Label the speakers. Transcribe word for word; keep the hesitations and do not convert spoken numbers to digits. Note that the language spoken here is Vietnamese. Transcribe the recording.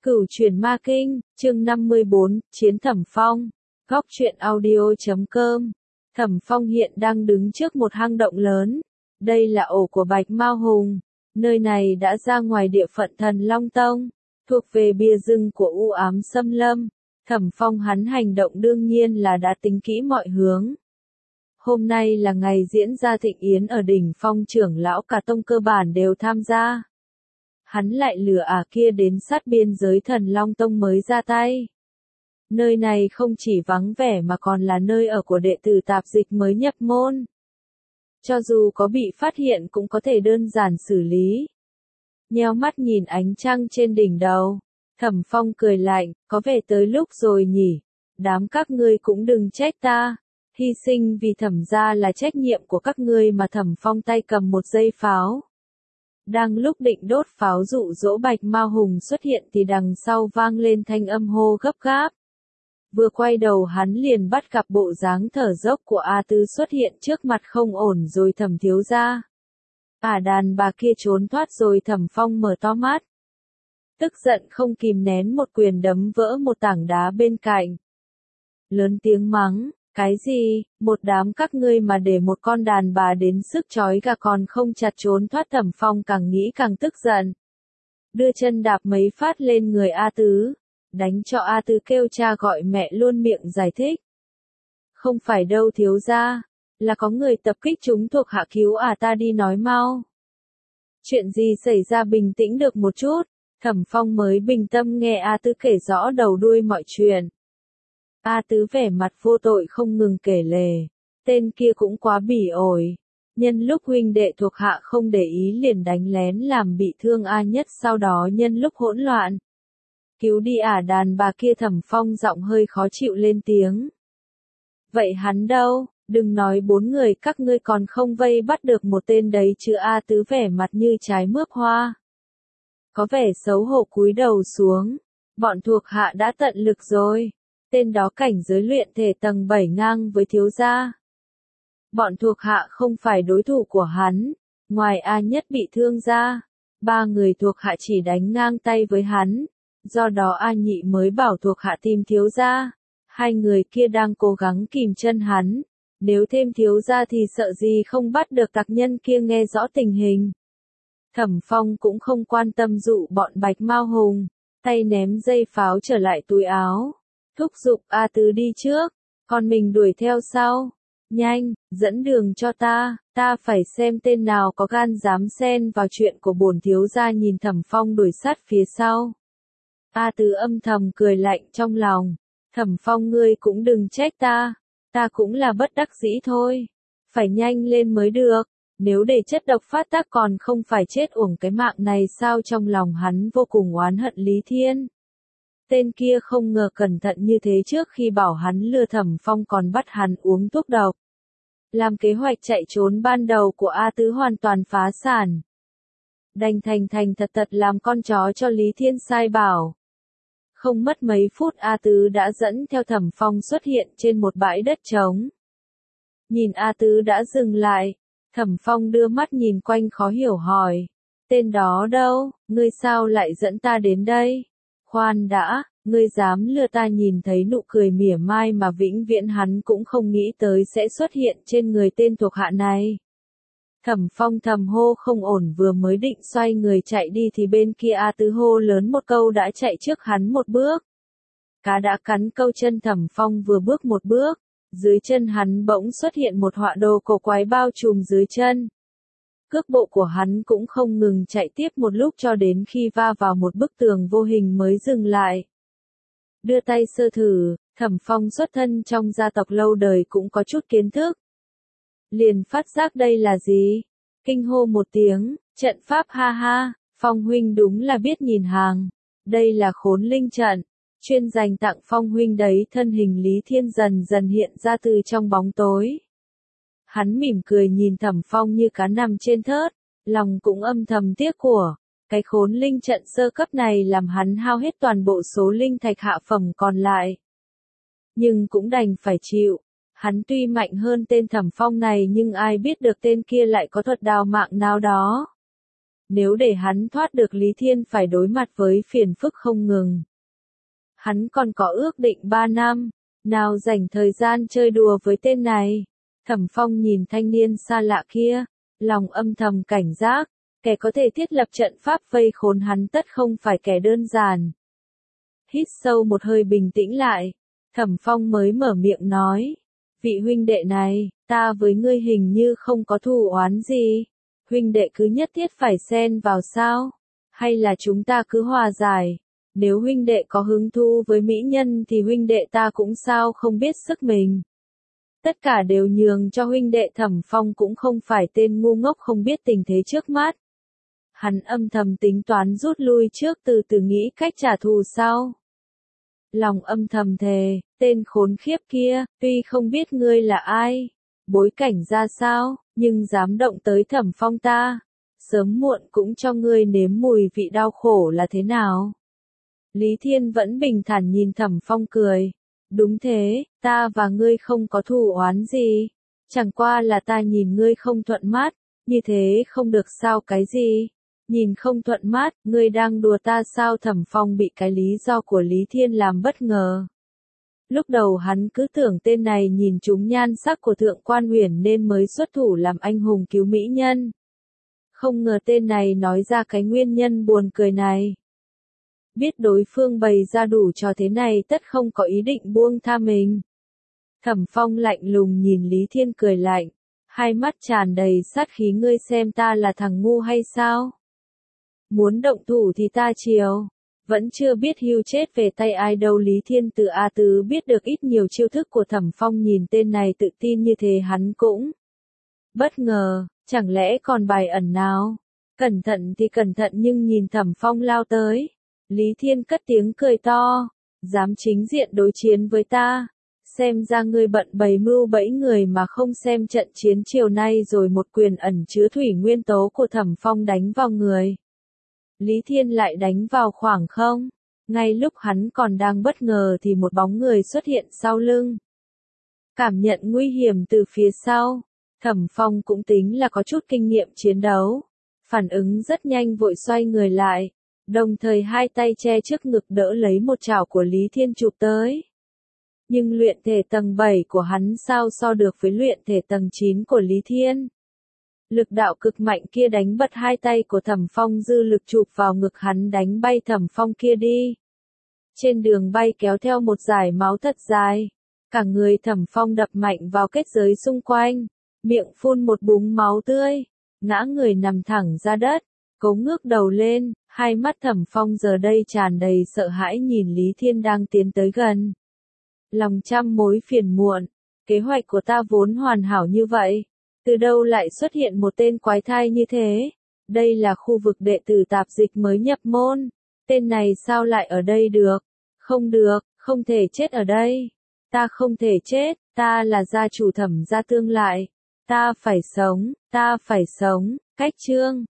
Speaker 1: Cửu Truyền Ma Kinh, chương năm mươi bốn, Chiến Thẩm Phong. Góc truyện audio chấm com. Thẩm Phong hiện đang đứng trước một hang động lớn. Đây là ổ của Bạch Mao Hùng. Nơi này đã ra ngoài địa phận Thần Long Tông, thuộc về bìa rừng của u ám xâm lâm. Thẩm Phong hắn hành động đương nhiên là đã tính kỹ mọi hướng. Hôm nay là ngày diễn ra thịnh yến ở đỉnh Phong, trưởng lão cả tông cơ bản đều tham gia. Hắn lại lừa ả kia đến sát biên giới Thần Long Tông mới ra tay. Nơi này không chỉ vắng vẻ mà còn là nơi ở của đệ tử tạp dịch mới nhập môn. Cho dù có bị phát hiện cũng có thể đơn giản xử lý. Nheo mắt nhìn ánh trăng trên đỉnh đầu, Thẩm Phong cười lạnh, có vẻ tới lúc rồi nhỉ, đám các ngươi cũng đừng trách ta, hy sinh vì Thẩm gia là trách nhiệm của các ngươi mà. Thẩm Phong tay cầm một dây pháo. Đang lúc định đốt pháo dụ dỗ Bạch Mao Hùng xuất hiện thì đằng sau vang lên thanh âm hô gấp gáp. Vừa quay đầu hắn liền bắt gặp bộ dáng thở dốc của A Tứ xuất hiện trước mặt. Không ổn rồi Thẩm thiếu gia. Ả đàn bà kia trốn thoát rồi. Thẩm Phong mở to mắt. Tức giận không kìm nén một quyền đấm vỡ một tảng đá bên cạnh. Lớn tiếng mắng, cái gì, một đám các ngươi mà để một con đàn bà đến sức trói gà còn không chặt trốn thoát. Thẩm Phong càng nghĩ càng tức giận. Đưa chân đạp mấy phát lên người A Tứ. Đánh cho A Tứ kêu cha gọi mẹ luôn miệng giải thích. Không phải đâu thiếu gia, là có người tập kích chúng thuộc hạ cứu à ta đi nói mau. Chuyện gì xảy ra, bình tĩnh được một chút. Thẩm Phong mới bình tâm nghe A Tứ kể rõ đầu đuôi mọi chuyện. A Tứ vẻ mặt vô tội không ngừng kể lể. Tên kia cũng quá bỉ ổi. Nhân lúc huynh đệ thuộc hạ không để ý liền đánh lén làm bị thương A Nhất, sau đó nhân lúc hỗn loạn cứu đi ả đàn bà kia. Thẩm Phong giọng hơi khó chịu lên tiếng. Vậy hắn đâu, đừng nói bốn người các ngươi còn không vây bắt được một tên đấy chứ. A Tứ vẻ mặt như trái mướp hoa. Có vẻ xấu hổ cúi đầu xuống. Bọn thuộc hạ đã tận lực rồi. Tên đó cảnh giới luyện thể tầng bảy ngang với thiếu gia. Bọn thuộc hạ không phải đối thủ của hắn. Ngoài A Nhất bị thương ra, ba người thuộc hạ chỉ đánh ngang tay với hắn. Do đó A Nhị mới bảo thuộc hạ tìm thiếu gia. Hai người kia đang cố gắng kìm chân hắn. Nếu thêm thiếu gia thì sợ gì không bắt được tặc nhân kia. Nghe rõ tình hình, Thẩm Phong cũng không quan tâm dụ bọn Bạch Mao Hùng. Tay ném dây pháo trở lại túi áo. Thúc giục A Tứ đi trước, còn mình đuổi theo sau. Nhanh, dẫn đường cho ta, ta phải xem tên nào có gan dám xen vào chuyện của bổn thiếu gia. Nhìn Thẩm Phong đuổi sát phía sau, A Tứ âm thầm cười lạnh trong lòng. Thẩm Phong ngươi cũng đừng trách ta, ta cũng là bất đắc dĩ thôi. Phải nhanh lên mới được, nếu để chất độc phát tác còn không phải chết uổng cái mạng này sao. Trong lòng hắn vô cùng oán hận Lý Thiên. Tên kia không ngờ cẩn thận như thế, trước khi bảo hắn lừa Thẩm Phong còn bắt hắn uống thuốc độc. Làm kế hoạch chạy trốn ban đầu của A Tứ hoàn toàn phá sản. Đành thành thành thật thật làm con chó cho Lý Thiên sai bảo. Không mất mấy phút A Tứ đã dẫn theo Thẩm Phong xuất hiện trên một bãi đất trống. Nhìn A Tứ đã dừng lại, Thẩm Phong đưa mắt nhìn quanh khó hiểu hỏi. Tên đó đâu, ngươi sao lại dẫn ta đến đây? Khoan đã, ngươi dám lừa ta? Nhìn thấy nụ cười mỉa mai mà vĩnh viễn hắn cũng không nghĩ tới sẽ xuất hiện trên người tên thuộc hạ này. Thẩm Phong thầm hô không ổn, vừa mới định xoay người chạy đi thì bên kia A Tứ hô lớn một câu đã chạy trước hắn một bước. Cá đã cắn câu chân Thẩm Phong vừa bước một bước, dưới chân hắn bỗng xuất hiện một họa đồ cổ quái bao trùm dưới chân. Cước bộ của hắn cũng không ngừng chạy tiếp một lúc cho đến khi va vào một bức tường vô hình mới dừng lại. Đưa tay sơ thử, Thẩm Phong xuất thân trong gia tộc lâu đời cũng có chút kiến thức. Liền phát giác đây là gì? Kinh hô một tiếng, trận pháp. Ha ha, Phong huynh đúng là biết nhìn hàng. Đây là Khốn Linh trận, chuyên dành tặng Phong huynh đấy. Thân hình Lý Thiên dần dần hiện ra từ trong bóng tối. Hắn mỉm cười nhìn Thẩm Phong như cá nằm trên thớt, lòng cũng âm thầm tiếc của. Cái Khốn Linh trận sơ cấp này làm hắn hao hết toàn bộ số linh thạch hạ phẩm còn lại. Nhưng cũng đành phải chịu. Hắn tuy mạnh hơn tên Thẩm Phong này nhưng ai biết được tên kia lại có thuật đào mạng nào đó. Nếu để hắn thoát được Lý Thiên phải đối mặt với phiền phức không ngừng. Hắn còn có ước định ba năm, nào dành thời gian chơi đùa với tên này. Thẩm Phong nhìn thanh niên xa lạ kia, lòng âm thầm cảnh giác, kẻ có thể thiết lập trận pháp vây khốn hắn tất không phải kẻ đơn giản. Hít sâu một hơi bình tĩnh lại, Thẩm Phong mới mở miệng nói, vị huynh đệ này, ta với ngươi hình như không có thù oán gì, huynh đệ cứ nhất thiết phải xen vào sao, hay là chúng ta cứ hòa giải, nếu huynh đệ có hứng thú với mỹ nhân thì huynh đệ ta cũng sao không biết sức mình. Tất cả đều nhường cho huynh đệ. Thẩm Phong cũng không phải tên ngu ngốc không biết tình thế trước mắt. Hắn âm thầm tính toán rút lui trước từ từ nghĩ cách trả thù sau. Lòng âm thầm thề, tên khốn khiếp kia, tuy không biết ngươi là ai, bối cảnh ra sao, nhưng dám động tới Thẩm Phong ta, sớm muộn cũng cho ngươi nếm mùi vị đau khổ là thế nào. Lý Thiên vẫn bình thản nhìn Thẩm Phong cười. Đúng thế, ta và ngươi không có thù oán gì. Chẳng qua là ta nhìn ngươi không thuận mắt, như thế không được sao cái gì. Nhìn không thuận mắt, ngươi đang đùa ta sao? Thẩm Phong bị cái lý do của Lý Thiên làm bất ngờ. Lúc đầu hắn cứ tưởng tên này nhìn trúng nhan sắc của Thượng Quan Huyền nên mới xuất thủ làm anh hùng cứu mỹ nhân. Không ngờ tên này nói ra cái nguyên nhân buồn cười này. Biết đối phương bày ra đủ trò thế này tất không có ý định buông tha mình. Thẩm Phong lạnh lùng nhìn Lý Thiên cười lạnh, hai mắt tràn đầy sát khí. Ngươi xem ta là thằng ngu hay sao? Muốn động thủ thì ta chiều, vẫn chưa biết hưu chết về tay ai đâu. Lý Thiên từ A Tứ biết được ít nhiều chiêu thức của Thẩm Phong, nhìn tên này tự tin như thế hắn cũng bất ngờ, chẳng lẽ còn bài ẩn nào? Cẩn thận thì cẩn thận nhưng nhìn Thẩm Phong lao tới. Lý Thiên cất tiếng cười to, dám chính diện đối chiến với ta, xem ra ngươi bận bày mưu bẫy người mà không xem trận chiến chiều nay rồi. Một quyền ẩn chứa thủy nguyên tố của Thẩm Phong đánh vào người. Lý Thiên lại đánh vào khoảng không, ngay lúc hắn còn đang bất ngờ thì một bóng người xuất hiện sau lưng. Cảm nhận nguy hiểm từ phía sau, Thẩm Phong cũng tính là có chút kinh nghiệm chiến đấu, phản ứng rất nhanh vội xoay người lại. Đồng thời hai tay che trước ngực đỡ lấy một chảo của Lý Thiên chụp tới. Nhưng luyện thể tầng bảy của hắn sao so được với luyện thể tầng chín của Lý Thiên. Lực đạo cực mạnh kia đánh bật hai tay của Thẩm Phong, dư lực chụp vào ngực hắn đánh bay Thẩm Phong kia đi. Trên đường bay kéo theo một dải máu thật dài. Cả người Thẩm Phong đập mạnh vào kết giới xung quanh, miệng phun một búng máu tươi, ngã người nằm thẳng ra đất. Cố ngước đầu lên, hai mắt Thẩm Phong giờ đây tràn đầy sợ hãi nhìn Lý Thiên đang tiến tới gần. Lòng trăm mối phiền muộn, kế hoạch của ta vốn hoàn hảo như vậy, từ đâu lại xuất hiện một tên quái thai như thế? Đây là khu vực đệ tử tạp dịch mới nhập môn, tên này sao lại ở đây được? Không được, không thể chết ở đây. Ta không thể chết, ta là gia chủ Thẩm gia tương lại. Ta phải sống, ta phải sống. Cách chương